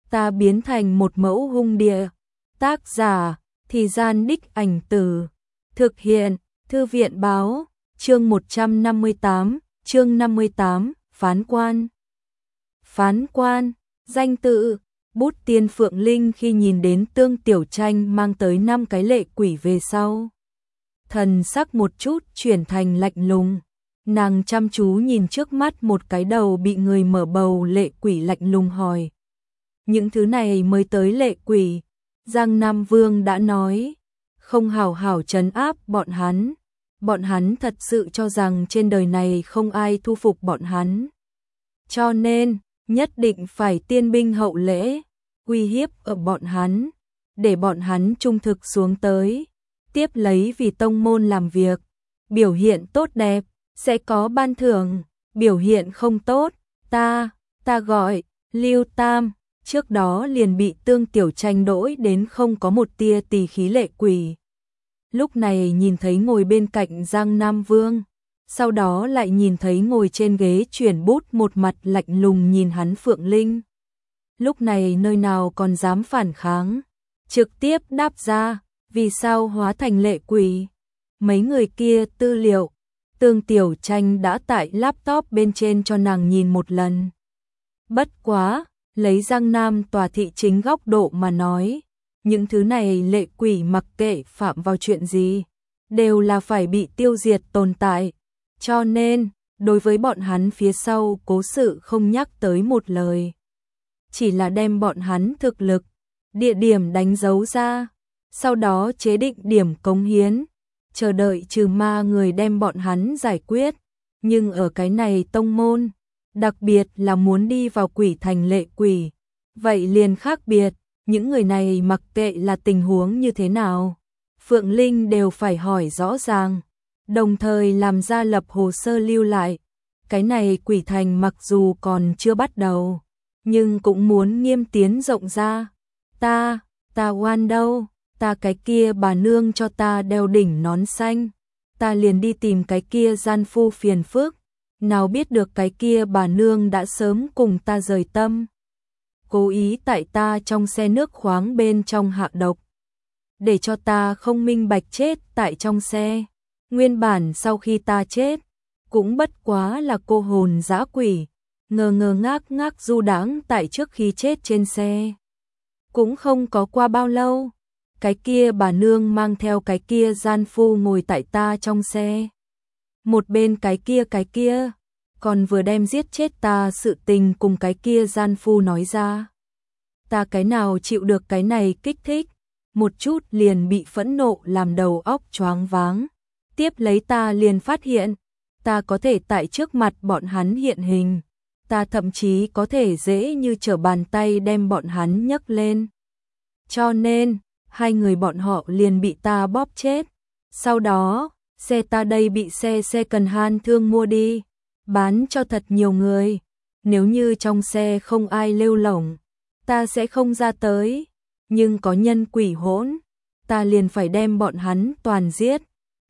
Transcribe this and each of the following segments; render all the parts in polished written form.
ta biến thành một mẫu hung địa. Tác giả, Thì Gian Đích Ảnh Từ. Thực hiện, Thư viện báo, chương 158, chương 58, Phán Quan. Phán Quan, danh tự, bút tiên Phượng Linh khi nhìn đến Tương Tiểu Tranh mang tới 5 cái lệ quỷ về sau. Thần sắc một chút chuyển thành lạnh lùng. Nàng chăm chú nhìn trước mắt một cái đầu bị người mở bầu lệ quỷ lạnh lùng hỏi. Những thứ này mới tới lệ quỷ, Giang Nam Vương đã nói, không hảo hảo trấn áp bọn hắn. Bọn hắn thật sự cho rằng trên đời này không ai thu phục bọn hắn. Cho nên, nhất định phải tiên binh hậu lễ, uy hiếp ở bọn hắn, để bọn hắn trung thực xuống tới. Tiếp lấy vì tông môn làm việc, biểu hiện tốt đẹp, sẽ có ban thưởng, biểu hiện không tốt, ta gọi, Lưu Tam, trước đó liền bị Tương Tiểu Tranh đỗi đến không có một tia tỳ khí lệ quỷ. Lúc này nhìn thấy ngồi bên cạnh Giang Nam Vương, sau đó lại nhìn thấy ngồi trên ghế chuyển bút một mặt lạnh lùng nhìn hắn Phượng Linh. Lúc này nơi nào còn dám phản kháng, trực tiếp đáp ra, vì sao hóa thành lệ quỷ. Mấy người kia tư liệu, Tương Tiểu Tranh đã tải laptop bên trên cho nàng nhìn một lần. Bất quá, lấy Giang Nam tòa thị chính góc độ mà nói, những thứ này lệ quỷ mặc kệ phạm vào chuyện gì, đều là phải bị tiêu diệt tồn tại. Cho nên, đối với bọn hắn phía sau cố sự không nhắc tới một lời. Chỉ là đem bọn hắn thực lực, địa điểm đánh dấu ra, sau đó chế định điểm cống hiến, chờ đợi trừ ma người đem bọn hắn giải quyết. Nhưng ở cái này tông môn, đặc biệt là muốn đi vào quỷ thành lệ quỷ, vậy liền khác biệt. Những người này mặc kệ là tình huống như thế nào, Phượng Linh đều phải hỏi rõ ràng, đồng thời làm ra lập hồ sơ lưu lại. Cái này quỷ thành mặc dù còn chưa bắt đầu, nhưng cũng muốn nghiêm tiến rộng ra. Ta oan đâu, ta cái kia bà nương cho ta đeo đỉnh nón xanh, ta liền đi tìm cái kia gian phu phiền phức, nào biết được cái kia bà nương đã sớm cùng ta rời tâm. Cố ý tại ta trong xe nước khoáng bên trong hạ độc, để cho ta không minh bạch chết tại trong xe. Nguyên bản sau khi ta chết, cũng bất quá là cô hồn dã quỷ, ngơ ngác ngác du đãng tại trước khi chết trên xe. Cũng không có qua bao lâu, cái kia bà nương mang theo cái kia gian phu ngồi tại ta trong xe. Một bên cái kia, còn vừa đem giết chết ta sự tình cùng cái kia gian phu nói ra. Ta cái nào chịu được cái này kích thích, một chút liền bị phẫn nộ làm đầu óc choáng váng. Tiếp lấy ta liền phát hiện, ta có thể tại trước mặt bọn hắn hiện hình, ta thậm chí có thể dễ như trở bàn tay đem bọn hắn nhấc lên. Cho nên, hai người bọn họ liền bị ta bóp chết. Sau đó, xe ta đây bị xe cần han thương mua đi, bán cho thật nhiều người. Nếu như trong xe không ai lêu lổng, ta sẽ không ra tới. Nhưng có nhân quỷ hỗn, ta liền phải đem bọn hắn toàn giết.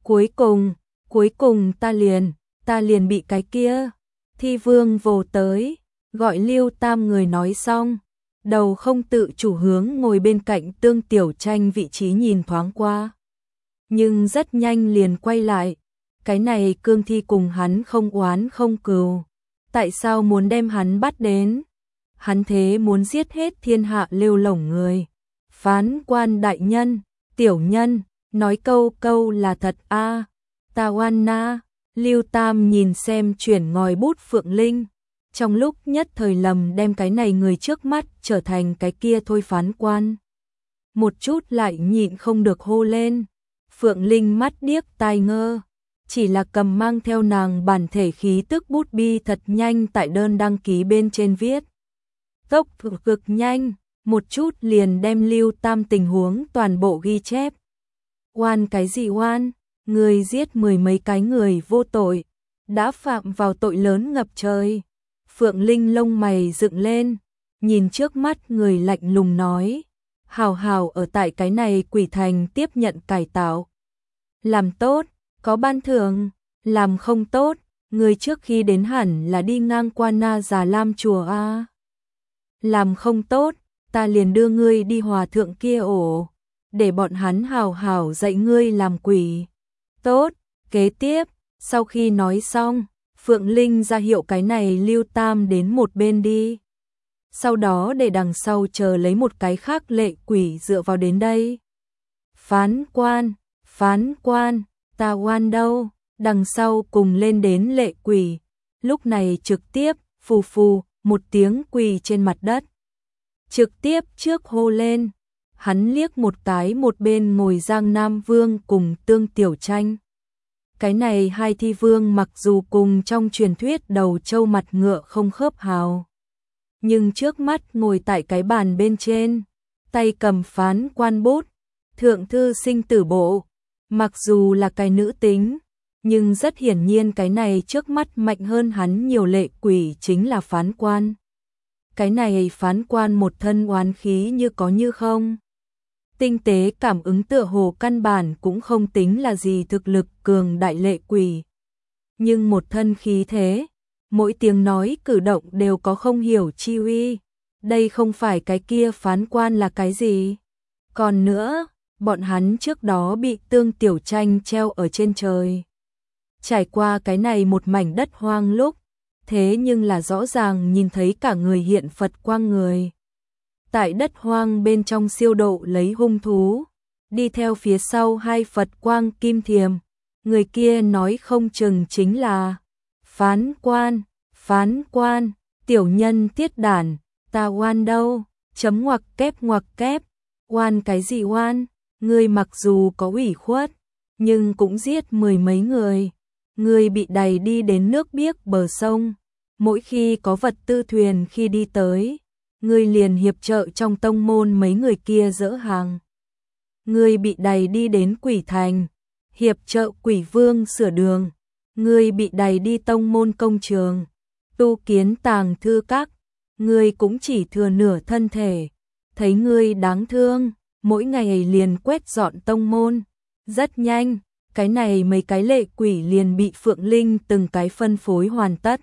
Cuối cùng ta liền bị cái kia Thi Vương vồ tới, gọi Lưu Tam người nói xong, đầu không tự chủ hướng ngồi bên cạnh Tương Tiểu Tranh vị trí nhìn thoáng qua. Nhưng rất nhanh liền quay lại, cái này cương thi cùng hắn không oán không cừu, tại sao muốn đem hắn bắt đến? Hắn thế muốn giết hết thiên hạ lêu lổng người. Phán quan đại nhân, tiểu nhân, nói câu là thật a. Ta oan na. Lưu Tam nhìn xem chuyển ngòi bút Phượng Linh, trong lúc nhất thời lầm đem cái này người trước mắt trở thành cái kia thôi phán quan. Một chút lại nhịn không được hô lên. Phượng Linh mắt điếc tai ngơ, chỉ là cầm mang theo nàng bản thể khí tức bút bi thật nhanh tại đơn đăng ký bên trên viết. Tốc cực nhanh, một chút liền đem Lưu Tam tình huống toàn bộ ghi chép. Oan cái gì oan, người giết 10 mấy cái người vô tội, đã phạm vào tội lớn ngập trời. Phượng Linh lông mày dựng lên, nhìn trước mắt người lạnh lùng nói, hào hào ở tại cái này quỷ thành tiếp nhận cải tạo. Làm tốt, có ban thưởng, làm không tốt, người trước khi đến hẳn là đi ngang qua Na Già Lam chùa a. Làm không tốt, ta liền đưa ngươi đi hòa thượng kia ổ, để bọn hắn hào hào dạy ngươi làm quỷ. Tốt, kế tiếp, sau khi nói xong, Phượng Linh ra hiệu cái này Lưu Tam đến một bên đi. Sau đó để đằng sau chờ lấy một cái khác lệ quỷ dựa vào đến đây. Phán quan, ta quan đâu? Đằng sau cùng lên đến lệ quỷ, lúc này trực tiếp, phù phù, một tiếng quỳ trên mặt đất. Trực tiếp trước hô lên, hắn liếc một cái một bên ngồi Giang Nam Vương cùng Tương Tiểu Tranh. Cái này hai thi vương mặc dù cùng trong truyền thuyết đầu trâu mặt ngựa không khớp hào, nhưng trước mắt ngồi tại cái bàn bên trên, tay cầm phán quan bút, thượng thư sinh tử bộ, mặc dù là cái nữ tính, nhưng rất hiển nhiên cái này trước mắt mạnh hơn hắn nhiều lệ quỷ chính là phán quan. Cái này phán quan một thân oán khí như có như không. Tinh tế cảm ứng tựa hồ căn bản cũng không tính là gì thực lực cường đại lệ quỷ. Nhưng một thân khí thế, mỗi tiếng nói cử động đều có không hiểu chi uy. Đây không phải cái kia phán quan là cái gì. Còn nữa, bọn hắn trước đó bị Tương Tiểu Tranh treo ở trên trời. Trải qua cái này một mảnh đất hoang lúc, thế nhưng là rõ ràng nhìn thấy cả người hiện Phật quang người. Tại đất hoang bên trong siêu độ lấy hung thú, đi theo phía sau hai Phật quang kim thiềm, người kia nói không chừng chính là phán quan, tiểu nhân tiết đản, ta oan đâu, chấm ngoặc kép, oan cái gì oan, ngươi mặc dù có ủy khuất, nhưng cũng giết mười mấy người, ngươi bị đày đi đến nước biếc bờ sông, mỗi khi có vật tư thuyền khi đi tới, ngươi liền hiệp trợ trong tông môn mấy người kia dỡ hàng. Ngươi bị đày đi đến quỷ thành, hiệp trợ quỷ vương sửa đường. Ngươi bị đày đi tông môn công trường, tu kiến tàng thư các. Ngươi cũng chỉ thừa nửa thân thể. Thấy ngươi đáng thương, mỗi ngày liền quét dọn tông môn. Rất nhanh, cái này mấy cái lệ quỷ liền bị Phượng Linh từng cái phân phối hoàn tất.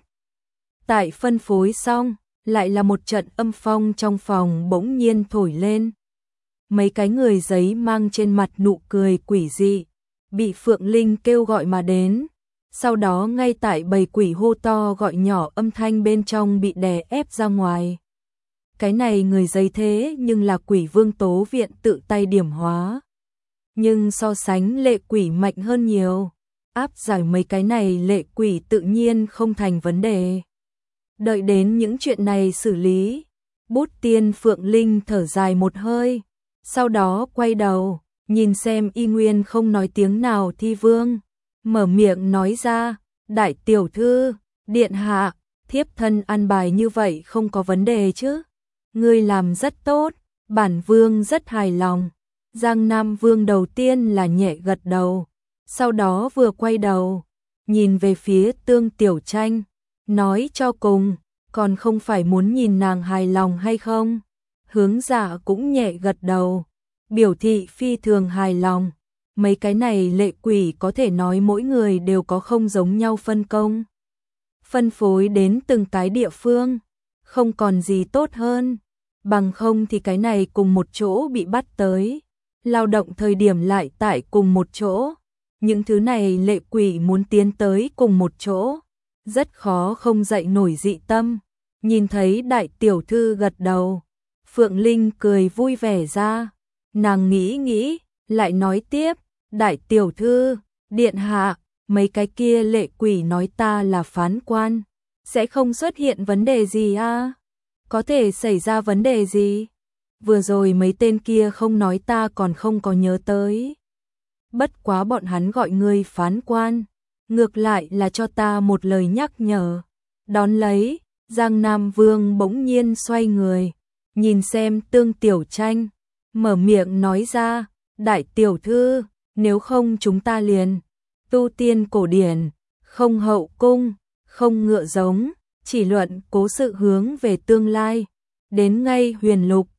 Tại phân phối xong, lại là một trận âm phong trong phòng bỗng nhiên thổi lên. Mấy cái người giấy mang trên mặt nụ cười quỷ dị, bị Phượng Linh kêu gọi mà đến. Sau đó ngay tại bầy quỷ hô to gọi nhỏ âm thanh bên trong bị đè ép ra ngoài. Cái này người giấy thế nhưng là quỷ vương tố viện tự tay điểm hóa. Nhưng so sánh lệ quỷ mạnh hơn nhiều, áp giải mấy cái này lệ quỷ tự nhiên không thành vấn đề. Đợi đến những chuyện này xử lý, Bút Tiên Phượng Linh thở dài một hơi, sau đó quay đầu, nhìn xem y nguyên không nói tiếng nào thi vương, mở miệng nói ra, đại tiểu thư, điện hạ, thiếp thân an bài như vậy không có vấn đề chứ, ngươi làm rất tốt, bản vương rất hài lòng. Giang Nam Vương đầu tiên là nhẹ gật đầu, sau đó vừa quay đầu, nhìn về phía Tương Tiểu Tranh, nói cho cùng, còn không phải muốn nhìn nàng hài lòng hay không? Hướng Dạ cũng nhẹ gật đầu, biểu thị phi thường hài lòng. Mấy cái này lệ quỷ có thể nói mỗi người đều có không giống nhau phân công. Phân phối đến từng cái địa phương, không còn gì tốt hơn, bằng không thì cái này cùng một chỗ bị bắt tới. Lao động thời điểm lại tại cùng một chỗ, những thứ này lệ quỷ muốn tiến tới cùng một chỗ, rất khó không dậy nổi dị tâm. Nhìn thấy đại tiểu thư gật đầu, Phượng Linh cười vui vẻ ra, nàng nghĩ, lại nói tiếp, đại tiểu thư, điện hạ, mấy cái kia lệ quỷ nói ta là phán quan, sẽ không xuất hiện vấn đề gì à? Có thể xảy ra vấn đề gì? Vừa rồi mấy tên kia không nói ta còn không có nhớ tới. Bất quá bọn hắn gọi ngươi phán quan, ngược lại là cho ta một lời nhắc nhở. Đón lấy, Giang Nam Vương bỗng nhiên xoay người, nhìn xem Tương Tiểu Tranh, mở miệng nói ra, đại tiểu thư, nếu không chúng ta liền tu tiên cổ điển, không hậu cung, không ngựa giống, chỉ luận cố sự hướng về tương lai, đến ngay huyền lục.